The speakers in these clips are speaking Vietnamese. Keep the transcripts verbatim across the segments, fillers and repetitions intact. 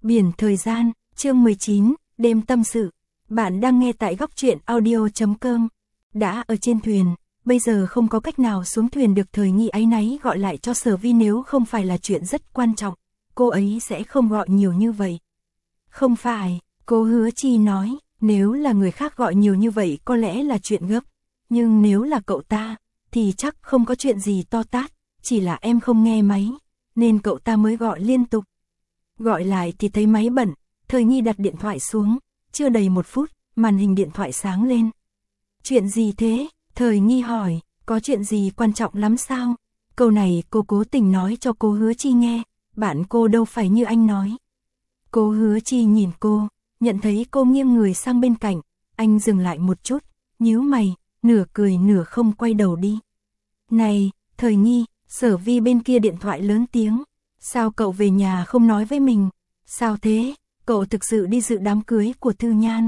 Biển thời gian, chương mười chín, đêm tâm sự. Bạn đang nghe tại góc truyện audio chấm com. Đã ở trên thuyền, bây giờ không có cách nào xuống thuyền được. Thời nghi áy náy gọi lại cho Sở Vi, nếu không phải là chuyện rất quan trọng, cô ấy sẽ không gọi nhiều như vậy. Không phải, cô Hứa Chi nói, nếu là người khác gọi nhiều như vậy có lẽ là chuyện gấp, nhưng nếu là cậu ta, thì chắc không có chuyện gì to tát, chỉ là em không nghe máy, nên cậu ta mới gọi liên tục. Gọi lại thì thấy máy bận, Thời nghi đặt điện thoại xuống, chưa đầy một phút, màn hình điện thoại sáng lên. Chuyện gì thế? Thời nghi hỏi, có chuyện gì quan trọng lắm sao? Câu này cô cố tình nói cho cô Hứa Chi nghe, bạn cô đâu phải như anh nói. Cô Hứa Chi nhìn cô, nhận thấy cô nghiêng người sang bên cạnh, anh dừng lại một chút, nhíu mày, nửa cười nửa không quay đầu đi. Này, Thời nghi, Sở Vi bên kia điện thoại lớn tiếng, sao cậu về nhà không nói với mình? Sao thế, cậu thực sự đi dự đám cưới của Thư Nhan?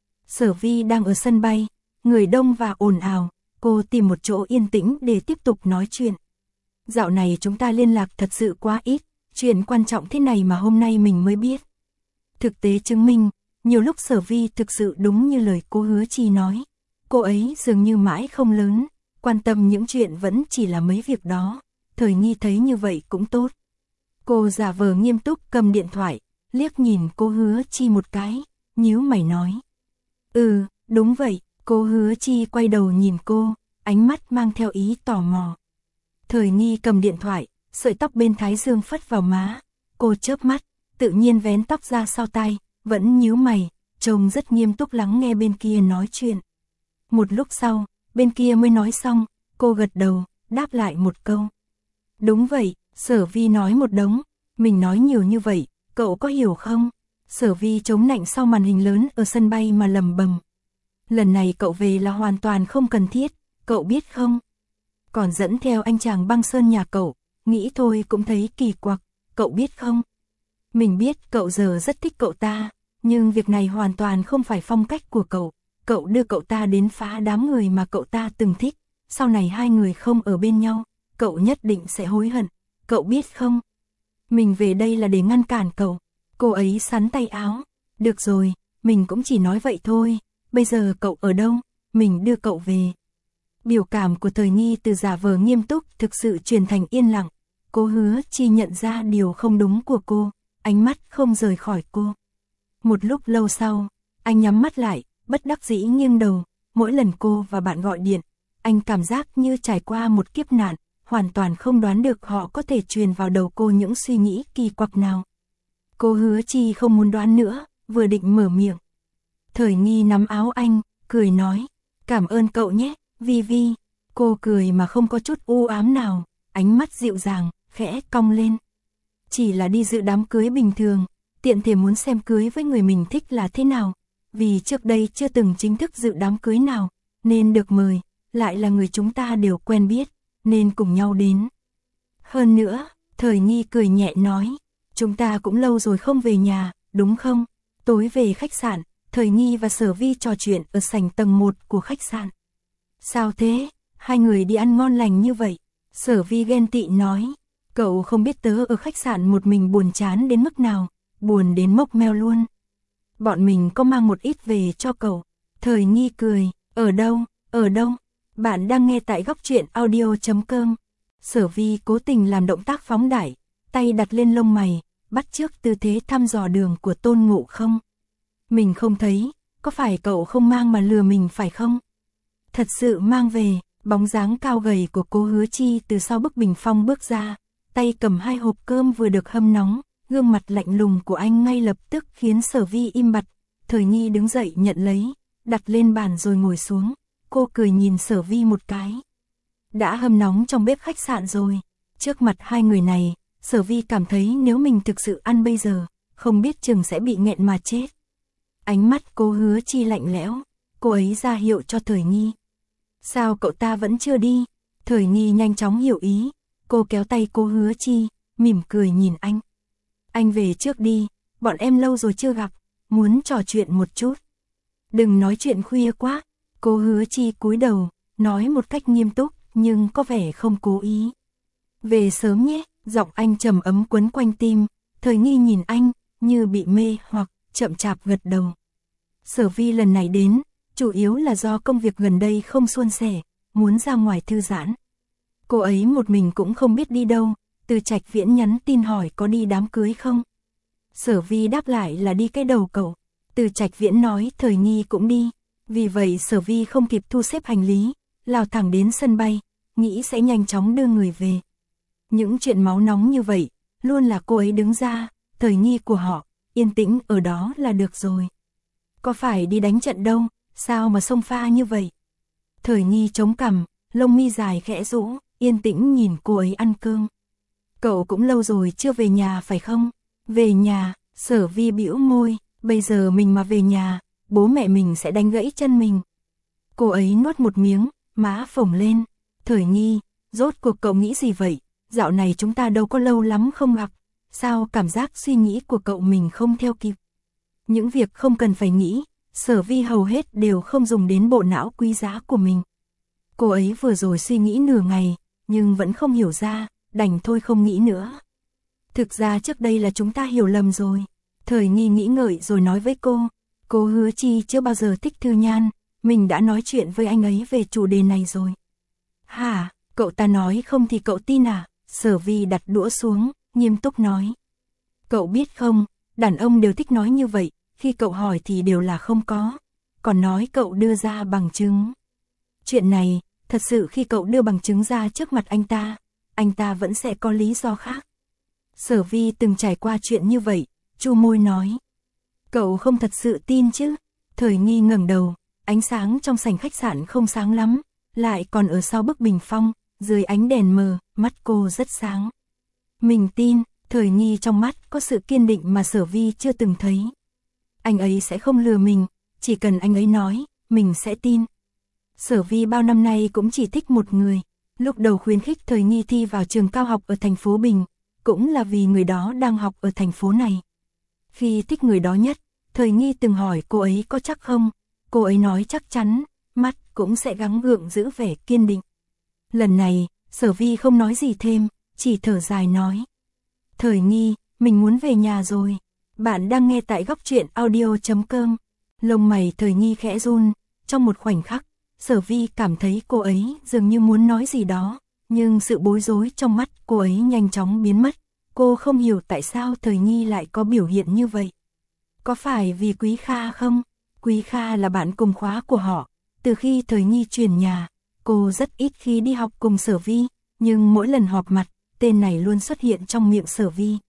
Sở Vi đang ở sân bay, người đông và ồn ào, cô tìm một chỗ yên tĩnh để tiếp tục nói chuyện. Dạo này chúng ta liên lạc thật sự quá ít, chuyện quan trọng thế này mà hôm nay mình mới biết. Thực tế chứng minh, nhiều lúc Sở Vi thực sự đúng như lời cô Hứa Chi nói. Cô ấy dường như mãi không lớn, quan tâm những chuyện vẫn chỉ là mấy việc đó. Thời nghi thấy như vậy cũng tốt. Cô giả vờ nghiêm túc cầm điện thoại, liếc nhìn cô Hứa Chi một cái, nhíu mày nói. Ừ, đúng vậy. Cô Hứa Chi quay đầu nhìn cô, ánh mắt mang theo ý tò mò. Thời nghi cầm điện thoại, sợi tóc bên thái dương phất vào má. Cô chớp mắt, tự nhiên vén tóc ra sau tai, vẫn nhíu mày, trông rất nghiêm túc lắng nghe bên kia nói chuyện. Một lúc sau, bên kia mới nói xong, cô gật đầu, đáp lại một câu. Đúng vậy, Sở Vi nói một đống, mình nói nhiều như vậy, cậu có hiểu không? Sở Vi chống nạnh sau màn hình lớn ở sân bay mà lầm bầm. Lần này cậu về là hoàn toàn không cần thiết, cậu biết không? Còn dẫn theo anh chàng băng sơn nhà cậu, nghĩ thôi cũng thấy kỳ quặc, cậu biết không? Mình biết cậu giờ rất thích cậu ta, nhưng việc này hoàn toàn không phải phong cách của cậu. Cậu đưa cậu ta đến phá đám người mà cậu ta từng thích, sau này hai người không ở bên nhau, cậu nhất định sẽ hối hận, cậu biết không? Mình về đây là để ngăn cản cậu. Cô ấy sắn tay áo, được rồi, mình cũng chỉ nói vậy thôi, bây giờ cậu ở đâu, mình đưa cậu về. Biểu cảm của Thời nghi từ giả vờ nghiêm túc thực sự chuyển thành yên lặng. Cô Hứa Chi nhận ra điều không đúng của cô, ánh mắt không rời khỏi cô. Một lúc lâu sau, anh nhắm mắt lại, bất đắc dĩ nghiêng đầu. Mỗi lần cô và bạn gọi điện, anh cảm giác như trải qua một kiếp nạn, hoàn toàn không đoán được họ có thể truyền vào đầu cô những suy nghĩ kỳ quặc nào. Cô Hứa Chi không muốn đoán nữa, vừa định mở miệng. Thời nghi nắm áo anh, cười nói, cảm ơn cậu nhé, Vi Vi. Cô cười mà không có chút u ám nào, ánh mắt dịu dàng, khẽ cong lên. Chỉ là đi dự đám cưới bình thường, tiện thể muốn xem cưới với người mình thích là thế nào. Vì trước đây chưa từng chính thức dự đám cưới nào, nên được mời, lại là người chúng ta đều quen biết, nên cùng nhau đến. Hơn nữa, Thời nghi cười nhẹ nói, chúng ta cũng lâu rồi không về nhà, đúng không? Tối về khách sạn, Thời nghi và Sở Vi trò chuyện ở sảnh tầng một của khách sạn. Sao thế? Hai người đi ăn ngon lành như vậy. Sở Vi ghen tị nói, cậu không biết tớ ở khách sạn một mình buồn chán đến mức nào, buồn đến mốc meo luôn. Bọn mình có mang một ít về cho cậu. Thời nghi cười, ở đâu, ở đâu? Bạn đang nghe tại góc truyện audio chấm com. Sở Vi cố tình làm động tác phóng đại, tay đặt lên lông mày, bắt chước tư thế thăm dò đường của Tôn Ngộ Không. Mình không thấy, có phải cậu không mang mà lừa mình phải không? Thật sự mang về. Bóng dáng cao gầy của cô Hứa Chi từ sau bức bình phong bước ra, tay cầm hai hộp cơm vừa được hâm nóng, gương mặt lạnh lùng của anh ngay lập tức khiến Sở Vi im bặt. Thời nghi đứng dậy nhận lấy, đặt lên bàn rồi ngồi xuống, cô cười nhìn Sở Vi một cái. Đã hâm nóng trong bếp khách sạn rồi. Trước mặt hai người này, Sở Vi cảm thấy nếu mình thực sự ăn bây giờ, không biết chừng sẽ bị nghẹn mà chết. Ánh mắt cô Hứa Chi lạnh lẽo, cô ấy ra hiệu cho Thời nghi. Sao cậu ta vẫn chưa đi? Thời nghi nhanh chóng hiểu ý, cô kéo tay cô Hứa Chi, mỉm cười nhìn anh. Anh về trước đi, bọn em lâu rồi chưa gặp, muốn trò chuyện một chút. Đừng nói chuyện khuya quá. Cô Hứa Chi cúi đầu, nói một cách nghiêm túc, nhưng có vẻ không cố ý. Về sớm nhé, giọng anh trầm ấm quấn quanh tim. Thời nghi nhìn anh, như bị mê hoặc, chậm chạp gật đầu. Sở Vi lần này đến, chủ yếu là do công việc gần đây không suôn sẻ, muốn ra ngoài thư giãn. Cô ấy một mình cũng không biết đi đâu, Từ Trạch Viễn nhắn tin hỏi có đi đám cưới không. Sở Vi đáp lại là đi cái đầu cậu. Từ Trạch Viễn nói Thời Nghi cũng đi, vì vậy Sở Vi không kịp thu xếp hành lý, lao thẳng đến sân bay, nghĩ sẽ nhanh chóng đưa người về. Những chuyện máu nóng như vậy, luôn là cô ấy đứng ra, Thời Nghi của họ, yên tĩnh ở đó là được rồi. Có phải đi đánh trận đâu, sao mà xông pha như vậy? Thời Nghi chống cằm, lông mi dài khẽ rũ, yên tĩnh nhìn cô ấy ăn cơm. Cậu cũng lâu rồi chưa về nhà phải không? Về nhà, Sở Vi bĩu môi, bây giờ mình mà về nhà, bố mẹ mình sẽ đánh gãy chân mình. Cô ấy nuốt một miếng, má phồng lên. Thời Nghi, rốt cuộc cậu nghĩ gì vậy? Dạo này chúng ta đâu có lâu lắm không gặp, sao cảm giác suy nghĩ của cậu mình không theo kịp? Những việc không cần phải nghĩ, Sở Vi hầu hết đều không dùng đến bộ não quý giá của mình. Cô ấy vừa rồi suy nghĩ nửa ngày, nhưng vẫn không hiểu ra, đành thôi không nghĩ nữa. Thực ra trước đây là chúng ta hiểu lầm rồi. Thời Nghi nghĩ ngợi rồi nói với cô, cô Hứa Chi chưa bao giờ thích Thư Nhan, mình đã nói chuyện với anh ấy về chủ đề này rồi. Hả, cậu ta nói không thì cậu tin à? Sở Vi đặt đũa xuống, nghiêm túc nói. Cậu biết không, đàn ông đều thích nói như vậy, khi cậu hỏi thì đều là không có, còn nói cậu đưa ra bằng chứng. Chuyện này, thật sự khi cậu đưa bằng chứng ra trước mặt anh ta, anh ta vẫn sẽ có lý do khác. Sở Vi từng trải qua chuyện như vậy, chu môi nói. Cậu không thật sự tin chứ? Thời Nghi ngẩng đầu, ánh sáng trong sảnh khách sạn không sáng lắm, lại còn ở sau bức bình phong, dưới ánh đèn mờ, mắt cô rất sáng. Mình tin, Thời Nghi trong mắt có sự kiên định mà Sở Vi chưa từng thấy. Anh ấy sẽ không lừa mình, chỉ cần anh ấy nói, mình sẽ tin. Sở Vi bao năm nay cũng chỉ thích một người, lúc đầu khuyến khích Thời Nghi thi vào trường cao học ở thành phố Bình, cũng là vì người đó đang học ở thành phố này. Khi thích người đó nhất, Thời Nghi từng hỏi cô ấy có chắc không, cô ấy nói chắc chắn, mắt cũng sẽ gắng gượng giữ vẻ kiên định. Lần này, Sở Vi không nói gì thêm, chỉ thở dài nói. Thời Nghi, mình muốn về nhà rồi. Bạn đang nghe tại góc truyện audio chấm com. Lông mày Thời Nghi khẽ run, trong một khoảnh khắc, Sở Vi cảm thấy cô ấy dường như muốn nói gì đó, nhưng sự bối rối trong mắt cô ấy nhanh chóng biến mất. Cô không hiểu tại sao Thời Nghi lại có biểu hiện như vậy. Có phải vì Quý Kha không? Quý Kha là bạn cùng khóa của họ. Từ khi Thời Nghi chuyển nhà, cô rất ít khi đi học cùng Sở Vi, nhưng mỗi lần họp mặt, tên này luôn xuất hiện trong miệng Sở Vi.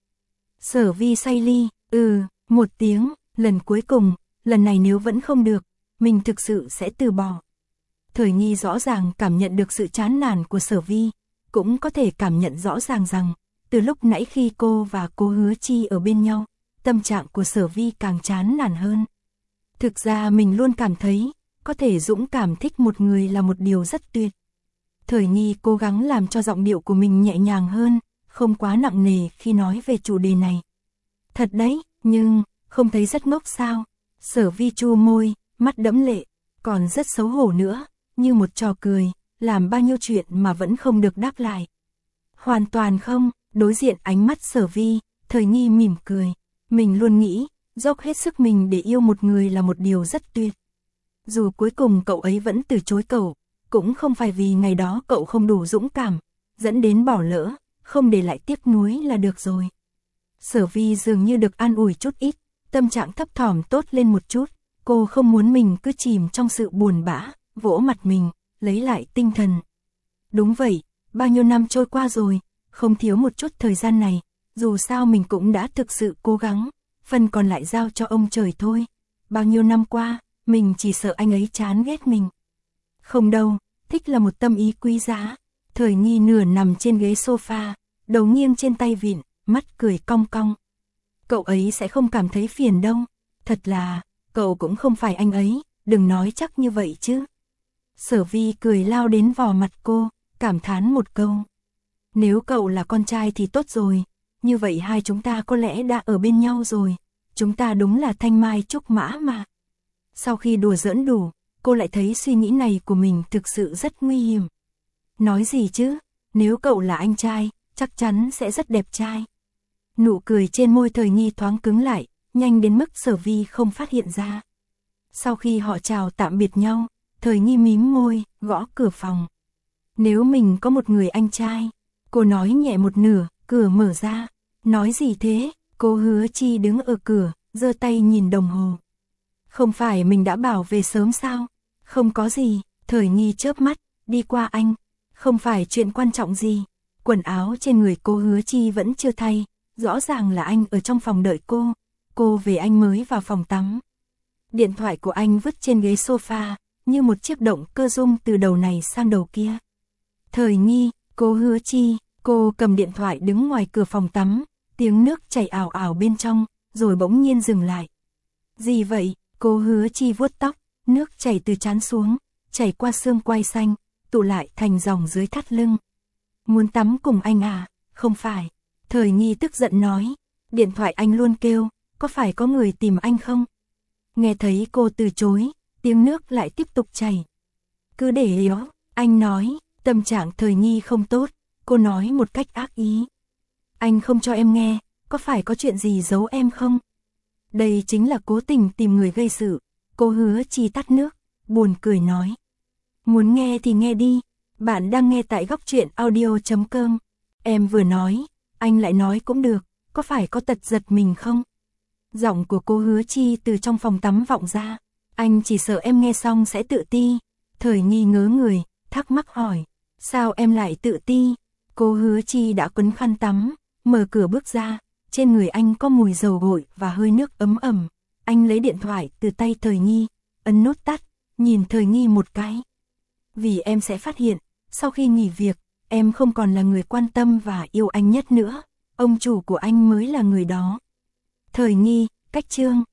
Sở Vi say ly, ừ, một tiếng, lần cuối cùng, lần này nếu vẫn không được, mình thực sự sẽ từ bỏ. Thời Nghi rõ ràng cảm nhận được sự chán nản của Sở Vi, cũng có thể cảm nhận rõ ràng rằng, từ lúc nãy khi cô và cô Hứa Chi ở bên nhau, tâm trạng của Sở Vi càng chán nản hơn. Thực ra mình luôn cảm thấy, có thể dũng cảm thích một người là một điều rất tuyệt. Thời Nghi cố gắng làm cho giọng điệu của mình nhẹ nhàng hơn, không quá nặng nề khi nói về chủ đề này. Thật đấy, nhưng, không thấy rất ngốc sao? Sở Vi chu môi, mắt đẫm lệ, còn rất xấu hổ nữa, như một trò cười, làm bao nhiêu chuyện mà vẫn không được đáp lại. Hoàn toàn không, đối diện ánh mắt Sở Vi, Thời Nghi mỉm cười. Mình luôn nghĩ, dốc hết sức mình để yêu một người là một điều rất tuyệt. Dù cuối cùng cậu ấy vẫn từ chối cậu, cũng không phải vì ngày đó cậu không đủ dũng cảm, dẫn đến bỏ lỡ, không để lại tiếc nuối là được rồi. Sở Vi dường như được an ủi chút ít, tâm trạng thấp thỏm tốt lên một chút, cô không muốn mình cứ chìm trong sự buồn bã, vỗ mặt mình, lấy lại tinh thần. Đúng vậy, bao nhiêu năm trôi qua rồi, không thiếu một chút thời gian này, dù sao mình cũng đã thực sự cố gắng, phần còn lại giao cho ông trời thôi. Bao nhiêu năm qua, mình chỉ sợ anh ấy chán ghét mình. Không đâu, thích là một tâm ý quý giá. Thời Nghi nửa nằm trên ghế sofa, đầu nghiêng trên tay vịn, mắt cười cong cong. Cậu ấy sẽ không cảm thấy phiền đâu. Thật là, cậu cũng không phải anh ấy, đừng nói chắc như vậy chứ. Sở Vi cười lao đến vò mặt cô, cảm thán một câu. Nếu cậu là con trai thì tốt rồi, như vậy hai chúng ta có lẽ đã ở bên nhau rồi. Chúng ta đúng là thanh mai trúc mã mà. Sau khi đùa giỡn đủ, cô lại thấy suy nghĩ này của mình thực sự rất nguy hiểm. Nói gì chứ, nếu cậu là anh trai, chắc chắn sẽ rất đẹp trai. Nụ cười trên môi Thời Nghi thoáng cứng lại, nhanh đến mức Sở Vi không phát hiện ra. Sau khi họ chào tạm biệt nhau, Thời Nghi mím môi, gõ cửa phòng. Nếu mình có một người anh trai, cô nói nhẹ một nửa, cửa mở ra. Nói gì thế? Cô Hứa Chi đứng ở cửa, giơ tay nhìn đồng hồ. Không phải mình đã bảo về sớm sao? Không có gì, Thời Nghi chớp mắt, đi qua anh. Không phải chuyện quan trọng gì. Quần áo trên người cô Hứa Chi vẫn chưa thay, rõ ràng là anh ở trong phòng đợi cô. Cô về anh mới vào phòng tắm. Điện thoại của anh vứt trên ghế sofa, như một chiếc động cơ rung từ đầu này sang đầu kia. Thời Nghi, cô Hứa Chi, cô cầm điện thoại đứng ngoài cửa phòng tắm, tiếng nước chảy ảo ảo bên trong, rồi bỗng nhiên dừng lại. Gì vậy? Cô Hứa Chi vuốt tóc, nước chảy từ trán xuống, chảy qua xương quai xanh, tụ lại thành dòng dưới thắt lưng. Muốn tắm cùng anh à? Không phải. Thời Nghi tức giận nói, điện thoại anh luôn kêu, có phải có người tìm anh không? Nghe thấy cô từ chối, tiếng nước lại tiếp tục chảy. Cứ để yếu, anh nói, tâm trạng Thời Nghi không tốt, cô nói một cách ác ý. Anh không cho em nghe, có phải có chuyện gì giấu em không? Đây chính là cố tình tìm người gây sự. Cô Hứa Chi tắt nước, buồn cười nói. Muốn nghe thì nghe đi, bạn đang nghe tại góc truyện audio chấm com. Em vừa nói, anh lại nói cũng được, có phải có tật giật mình không? Giọng của cô Hứa Chi từ trong phòng tắm vọng ra. Anh chỉ sợ em nghe xong sẽ tự ti. Thời Nghi ngớ người, thắc mắc hỏi. Sao em lại tự ti? Cô Hứa Chi đã quấn khăn tắm, mở cửa bước ra. Trên người anh có mùi dầu gội và hơi nước ấm ẩm. Anh lấy điện thoại từ tay Thời Nghi, ấn nút tắt, nhìn Thời Nghi một cái. Vì em sẽ phát hiện, sau khi nghỉ việc, em không còn là người quan tâm và yêu anh nhất nữa. Ông chủ của anh mới là người đó. Thời Nghi, cách chương.